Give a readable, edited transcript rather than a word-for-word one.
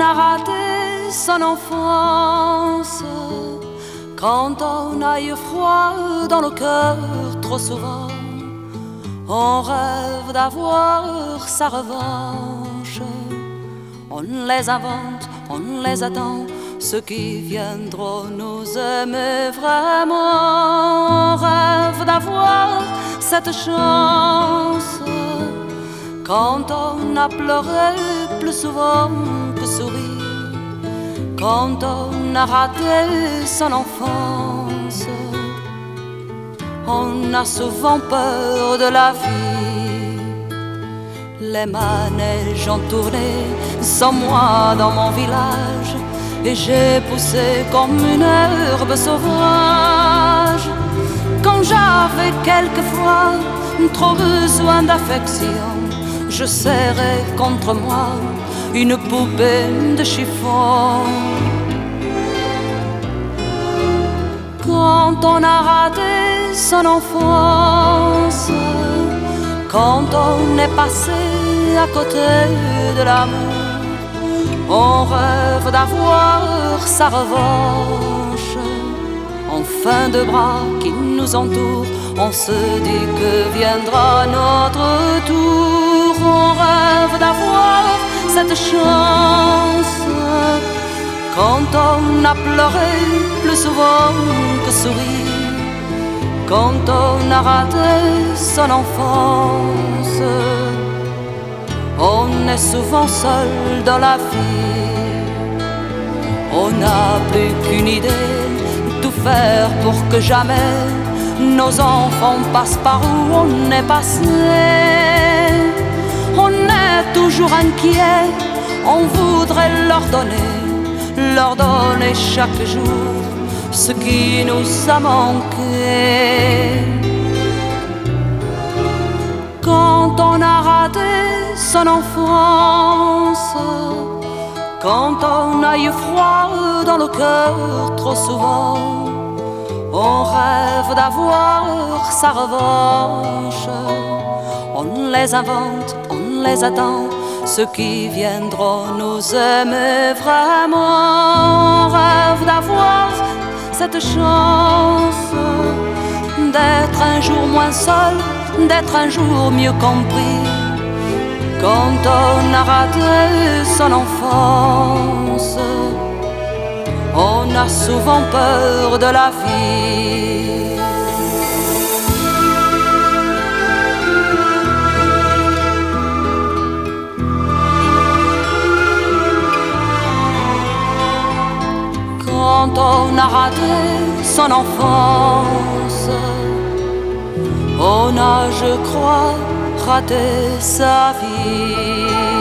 a raté son enfance, quand on a eu froid dans le cœur trop souvent, on rêve d'avoir sa revanche. On les invente, on les attend, ceux qui viendront nous aimer vraiment. On rêve d'avoir cette chance, quand on a pleuré plus souvent que souri, quand on a raté son enfance. On a souvent peur de la vie. Les manèges ont tourné sans moi dans mon village, et j'ai poussé comme une herbe sauvage. Quand j'avais quelquefois trop besoin d'affection, je serrais contre moi une poupée de chiffon. Quand on a raté son enfance, quand on est passé à côté de l'amour, on rêve d'avoir sa revanche. En fin de bras qui nous entourent, on se dit que viendra notre tour. On rêve d'avoir cette chance, quand on a pleuré plus souvent que souri, quand on a raté son enfance. On est souvent seul dans la vie, on n'a plus qu'une idée, tout faire pour que jamais nos enfants passent par où on est passé. On est toujours inquiet, on voudrait leur donner chaque jour ce qui nous a manqué. Quand on a raté son enfance, quand on a eu froid dans le cœur trop souvent, on rêve d'avoir sa revanche. On les invente, on les attend, ceux qui viendront nous aimer vraiment. On rêve d'avoir cette chance, d'être un jour moins seul, d'être un jour mieux compris. Quand on a raté son enfance, on a souvent peur de la vie. Quand on a raté son enfance, on a, je crois, raté sa vie.